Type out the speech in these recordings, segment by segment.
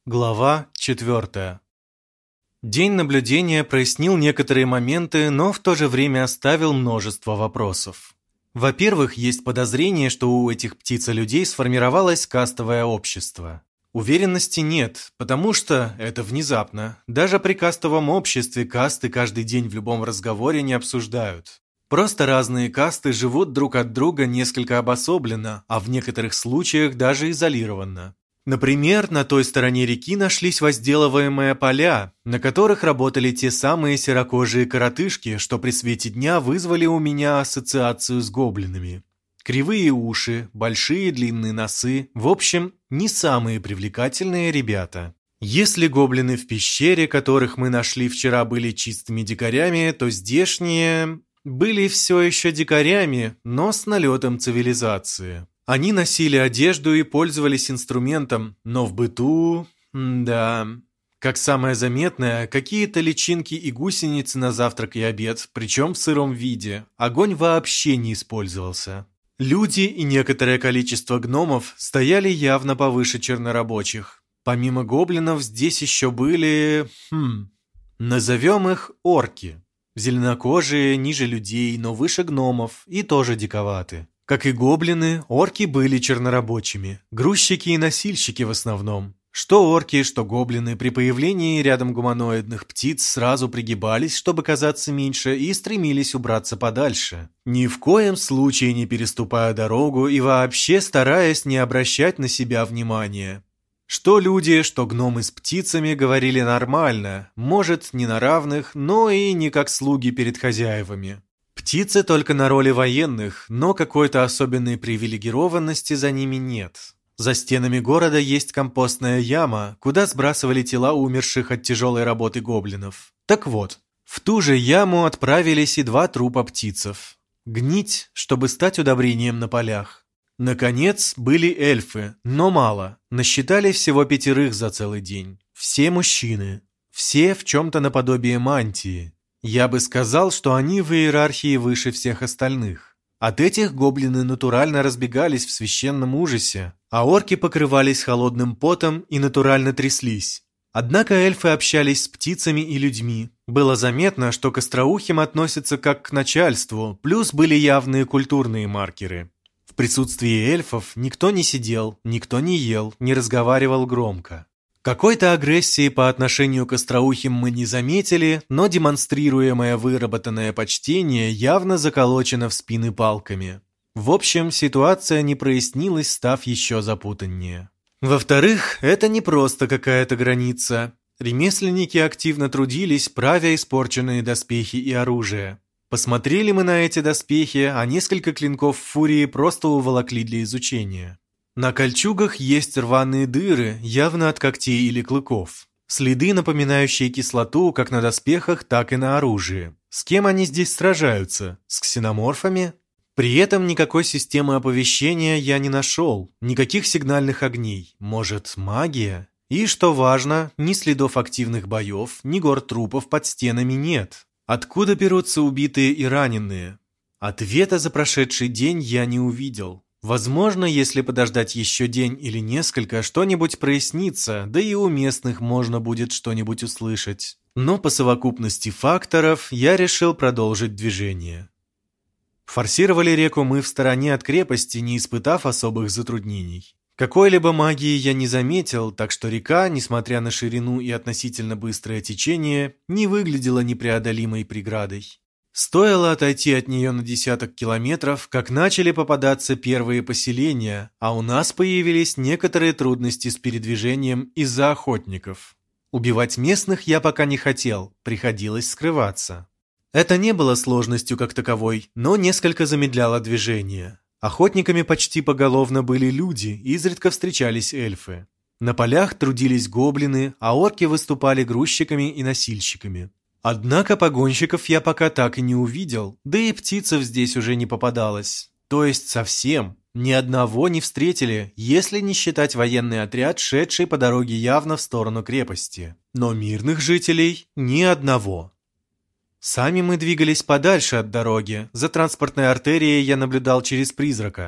Глава 4. День наблюдения прояснил некоторые моменты, но в то же время оставил множество вопросов. Во-первых, есть подозрение, что у этих птиц-людей сформировалось кастовое общество. Уверенности нет, потому что это внезапно. Даже при кастовом обществе касты каждый день в любом разговоре не обсуждают. Просто разные касты живут друг от друга несколько обособленно, а в некоторых случаях даже изолированно. Например, на той стороне реки нашлись возделываемые поля, на которых работали те самые серокожие коротышки, что при свете дня вызвали у меня ассоциацию с гоблинами. Кривые уши, большие длинные носы, в общем, не самые привлекательные ребята. Если гоблины в пещере, которых мы нашли вчера, были чистыми дикарями, то здешние были все еще дикарями, но с налетом цивилизации. Они носили одежду и пользовались инструментом, но в быту... да... Как самое заметное, какие-то личинки и гусеницы на завтрак и обед, причем в сыром виде. Огонь вообще не использовался. Люди и некоторое количество гномов стояли явно повыше чернорабочих. Помимо гоблинов здесь еще были... назовем их орки. Зеленокожие, ниже людей, но выше гномов и тоже диковаты. Как и гоблины, орки были чернорабочими, грузчики и носильщики в основном. Что орки, что гоблины при появлении рядом гуманоидных птиц сразу пригибались, чтобы казаться меньше, и стремились убраться подальше. Ни в коем случае не переступая дорогу и вообще стараясь не обращать на себя внимания. Что люди, что гномы с птицами говорили нормально, может, не на равных, но и не как слуги перед хозяевами. Птицы только на роли военных, но какой-то особенной привилегированности за ними нет. За стенами города есть компостная яма, куда сбрасывали тела умерших от тяжелой работы гоблинов. Так вот, в ту же яму отправились и 2 трупа птицев. Гнить, чтобы стать удобрением на полях. Наконец, были эльфы, но мало. Насчитали всего 5 за целый день. Все мужчины. Все в чем-то наподобие мантии. Я бы сказал, что они в иерархии выше всех остальных. От этих гоблины натурально разбегались в священном ужасе, а орки покрывались холодным потом и натурально тряслись. Однако эльфы общались с птицами и людьми. Было заметно, что к остроухим относятся как к начальству, плюс были явные культурные маркеры. В присутствии эльфов никто не сидел, никто не ел, не разговаривал громко. Какой-то агрессии по отношению к остроухим мы не заметили, но демонстрируемое выработанное почтение явно заколочено в спины палками. В общем, ситуация не прояснилась, став еще запутаннее. Во-вторых, это не просто какая-то граница. Ремесленники активно трудились, правя испорченные доспехи и оружие. Посмотрели мы на эти доспехи, а несколько клинков фурии просто уволокли для изучения. На кольчугах есть рваные дыры, явно от когтей или клыков. Следы, напоминающие кислоту как на доспехах, так и на оружии. С кем они здесь сражаются? С ксеноморфами? При этом никакой системы оповещения я не нашел, никаких сигнальных огней. Может, магия? И, что важно, ни следов активных боев, ни гор трупов под стенами нет. Откуда берутся убитые и раненые? Ответа за прошедший день я не увидел. Возможно, если подождать еще день или несколько, что-нибудь прояснится, да и у местных можно будет что-нибудь услышать. Но по совокупности факторов я решил продолжить движение. Форсировали реку мы в стороне от крепости, не испытав особых затруднений. Какой-либо магии я не заметил, так что река, несмотря на ширину и относительно быстрое течение, не выглядела непреодолимой преградой. Стоило отойти от нее на десяток километров, как начали попадаться первые поселения, а у нас появились некоторые трудности с передвижением из-за охотников. Убивать местных я пока не хотел, приходилось скрываться. Это не было сложностью как таковой, но несколько замедляло движение. Охотниками почти поголовно были люди, изредка встречались эльфы. На полях трудились гоблины, а орки выступали грузчиками и носильщиками. Однако погонщиков я пока так и не увидел, да и птицев здесь уже не попадалось. То есть совсем. Ни одного не встретили, если не считать военный отряд, шедший по дороге явно в сторону крепости. Но мирных жителей ни одного. Сами мы двигались подальше от дороги, за транспортной артерией я наблюдал через призрака.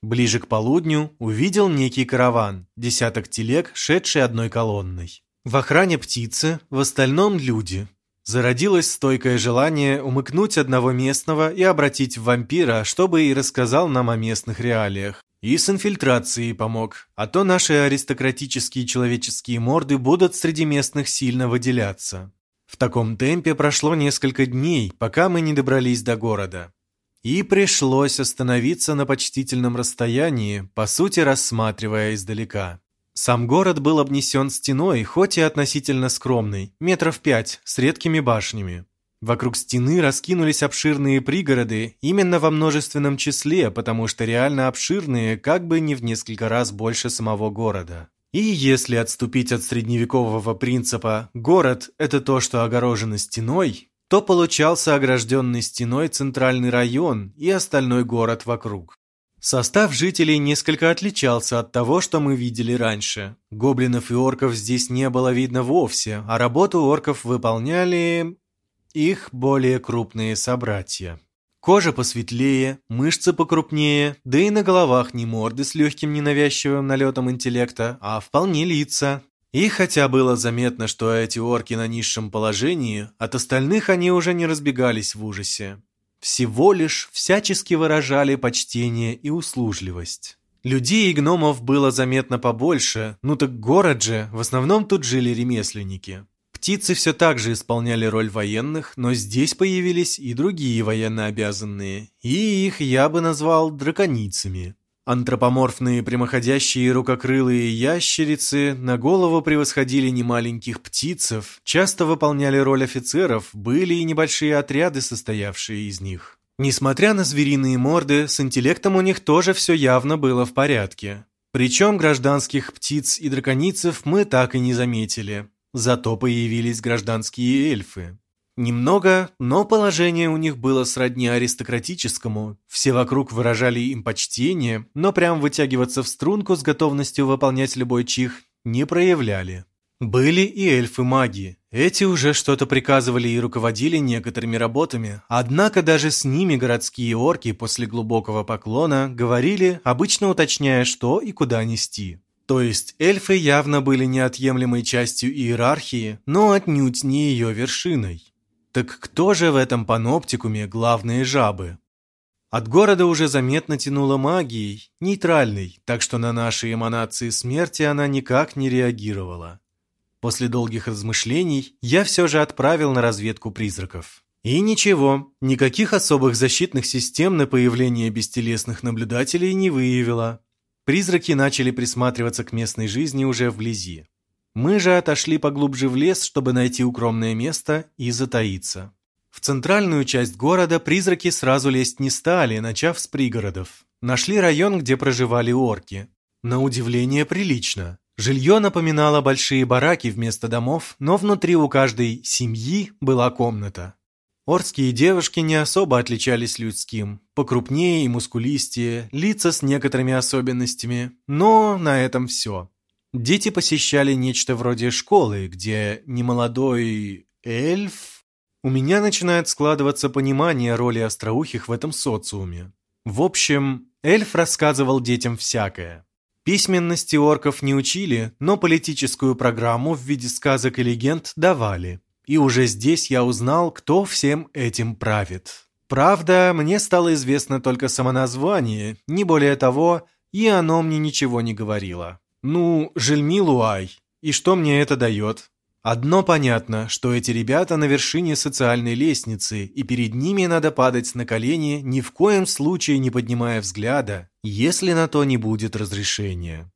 Ближе к полудню увидел некий караван, десяток телег, шедший одной колонной. В охране птицы, в остальном люди. Зародилось стойкое желание умыкнуть одного местного и обратить в вампира, чтобы и рассказал нам о местных реалиях. И с инфильтрацией помог, а то наши аристократические человеческие морды будут среди местных сильно выделяться. В таком темпе прошло несколько дней, пока мы не добрались до города. И пришлось остановиться на почтительном расстоянии, по сути рассматривая издалека. Сам город был обнесен стеной, хоть и относительно скромной, 5 метров, с редкими башнями. Вокруг стены раскинулись обширные пригороды, именно во множественном числе, потому что реально обширные, как бы не в несколько раз больше самого города. И если отступить от средневекового принципа «город – это то, что огорожено стеной», то получался огражденный стеной центральный район и остальной город вокруг. Состав жителей несколько отличался от того, что мы видели раньше. Гоблинов и орков здесь не было видно вовсе, а работу орков выполняли их более крупные собратья. Кожа посветлее, мышцы покрупнее, да и на головах не морды с легким ненавязчивым налетом интеллекта, а вполне лица. И хотя было заметно, что эти орки на низшем положении, от остальных они уже не разбегались в ужасе. Всего лишь всячески выражали почтение и услужливость. Людей и гномов было заметно побольше, ну так город же, в основном тут жили ремесленники. Птицы все так же исполняли роль военных, но здесь появились и другие военнообязанные, и их я бы назвал драконицами. Антропоморфные прямоходящие рукокрылые ящерицы на голову превосходили немаленьких птицев, часто выполняли роль офицеров, были и небольшие отряды, состоявшие из них. Несмотря на звериные морды, с интеллектом у них тоже все явно было в порядке. Причем гражданских птиц и драконицев мы так и не заметили. Зато появились гражданские эльфы. Немного, но положение у них было сродни аристократическому. Все вокруг выражали им почтение, но прям вытягиваться в струнку с готовностью выполнять любой чих не проявляли. Были и эльфы-маги. Эти уже что-то приказывали и руководили некоторыми работами, однако даже с ними городские орки после глубокого поклона говорили, обычно уточняя, что и куда нести. То есть эльфы явно были неотъемлемой частью иерархии, но отнюдь не ее вершиной. Так кто же в этом паноптикуме главные жабы? От города уже заметно тянуло магией, нейтральной, так что на наши эманации смерти она никак не реагировала. После долгих размышлений я все же отправил на разведку призраков. И ничего, никаких особых защитных систем на появление бестелесных наблюдателей не выявила. Призраки начали присматриваться к местной жизни уже вблизи. Мы же отошли поглубже в лес, чтобы найти укромное место и затаиться. В центральную часть города призраки сразу лезть не стали, начав с пригородов. Нашли район, где проживали орки. На удивление прилично. Жилье напоминало большие бараки вместо домов, но внутри у каждой семьи была комната. Орские девушки не особо отличались людским. Покрупнее и мускулистее, лица с некоторыми особенностями, но на этом все. Дети посещали нечто вроде школы, где немолодой эльф... У меня начинает складываться понимание роли остроухих в этом социуме. В общем, эльф рассказывал детям всякое. Письменности орков не учили, но политическую программу в виде сказок и легенд давали. И уже здесь я узнал, кто всем этим правит. Правда, мне стало известно только самоназвание, не более того, и оно мне ничего не говорило. Ну, Жельмилуай, и что мне это дает? Одно понятно, что эти ребята на вершине социальной лестницы, и перед ними надо падать на колени, ни в коем случае не поднимая взгляда, если на то не будет разрешения.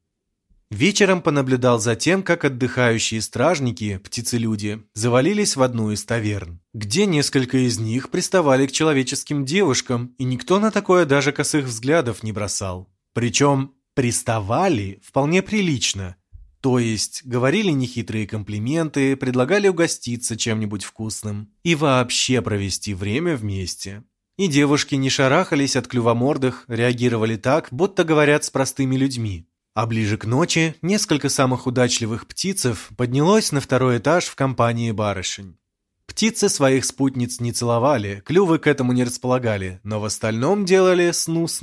Вечером понаблюдал за тем, как отдыхающие стражники, птицелюди, завалились в одну из таверн, где несколько из них приставали к человеческим девушкам, и никто на такое даже косых взглядов не бросал. Причем приставали вполне прилично, то есть говорили нехитрые комплименты, предлагали угоститься чем-нибудь вкусным и вообще провести время вместе. И девушки не шарахались от клювомордых, реагировали так, будто говорят с простыми людьми. А ближе к ночи несколько самых удачливых птицев поднялось на второй этаж в компании барышень. Птицы своих спутниц не целовали, клювы к этому не располагали, но в остальном делали сну-сну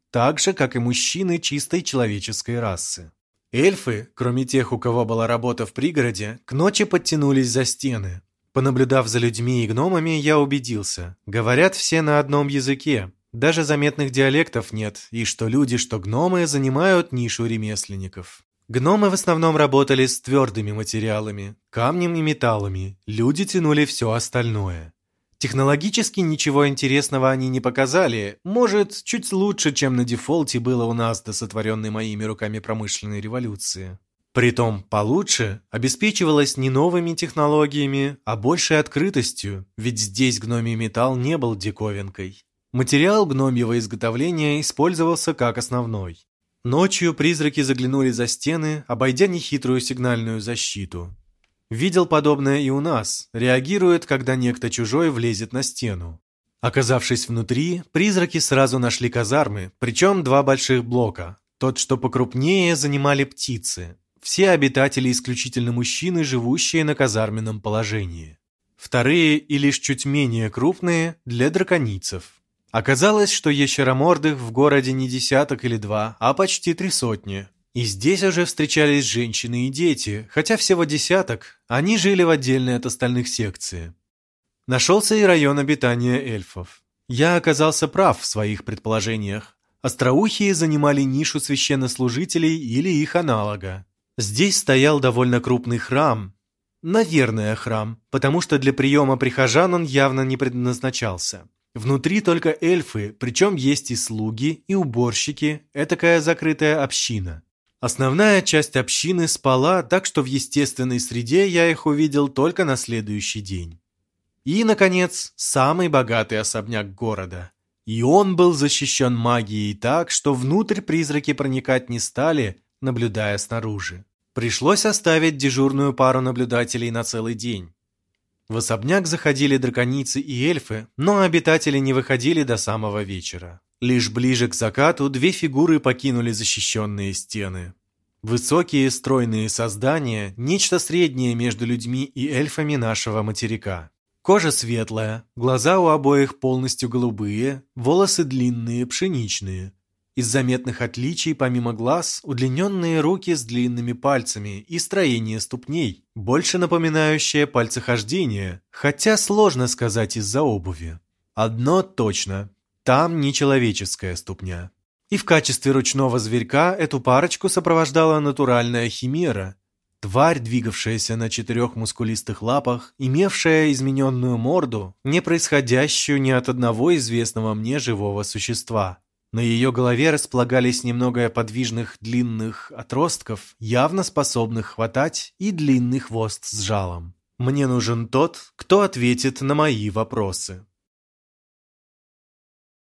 так же, как и мужчины чистой человеческой расы. Эльфы, кроме тех, у кого была работа в пригороде, к ночи подтянулись за стены. Понаблюдав за людьми и гномами, я убедился. Говорят все на одном языке. Даже заметных диалектов нет, и что люди, что гномы занимают нишу ремесленников. Гномы в основном работали с твердыми материалами, камнем и металлами, люди тянули все остальное. Технологически ничего интересного они не показали, может, чуть лучше, чем на дефолте было у нас до сотворенной моими руками промышленной революции. Притом получше обеспечивалось не новыми технологиями, а большей открытостью, ведь здесь гномий металл не был диковинкой. Материал гномьего изготовления использовался как основной. Ночью призраки заглянули за стены, обойдя нехитрую сигнальную защиту. Видел подобное и у нас, реагирует, когда некто чужой влезет на стену. Оказавшись внутри, призраки сразу нашли казармы, причем 2 больших блока. Тот, что покрупнее, занимали птицы. Все обитатели исключительно мужчины, живущие на казарменном положении. Вторые, и лишь чуть менее крупные, для драконицев. Оказалось, что ящеромордых в городе не 10 или 2, а почти 300. И здесь уже встречались женщины и дети, хотя всего 10, они жили в отдельной от остальных секции. Нашелся и район обитания эльфов. Я оказался прав в своих предположениях. Остроухие занимали нишу священнослужителей или их аналога. Здесь стоял довольно крупный храм. Наверное, храм, потому что для приема прихожан он явно не предназначался. Внутри только эльфы, причем есть и слуги, и уборщики, этакая закрытая община. Основная часть общины спала, так что в естественной среде я их увидел только на следующий день. И, наконец, самый богатый особняк города. И он был защищен магией так, что внутрь призраки проникать не стали, наблюдая снаружи. Пришлось оставить дежурную пару наблюдателей на целый день. В особняк заходили драконицы и эльфы, но обитатели не выходили до самого вечера. Лишь ближе к закату 2 фигуры покинули защищенные стены. Высокие стройные создания, нечто среднее между людьми и эльфами нашего материка. Кожа светлая, глаза у обоих полностью голубые, волосы длинные, пшеничные. Из заметных отличий, помимо глаз, удлиненные руки с длинными пальцами и строение ступней, больше напоминающее пальцехождение, хотя сложно сказать из-за обуви. Одно точно – там нечеловеческая ступня. И в качестве ручного зверька эту парочку сопровождала натуральная химера, тварь, двигавшаяся на 4 мускулистых лапах, имевшая измененную морду, не происходящую ни от одного известного мне живого существа. На ее голове располагались немного подвижных длинных отростков, явно способных хватать, и длинный хвост с жалом. Мне нужен тот, кто ответит на мои вопросы.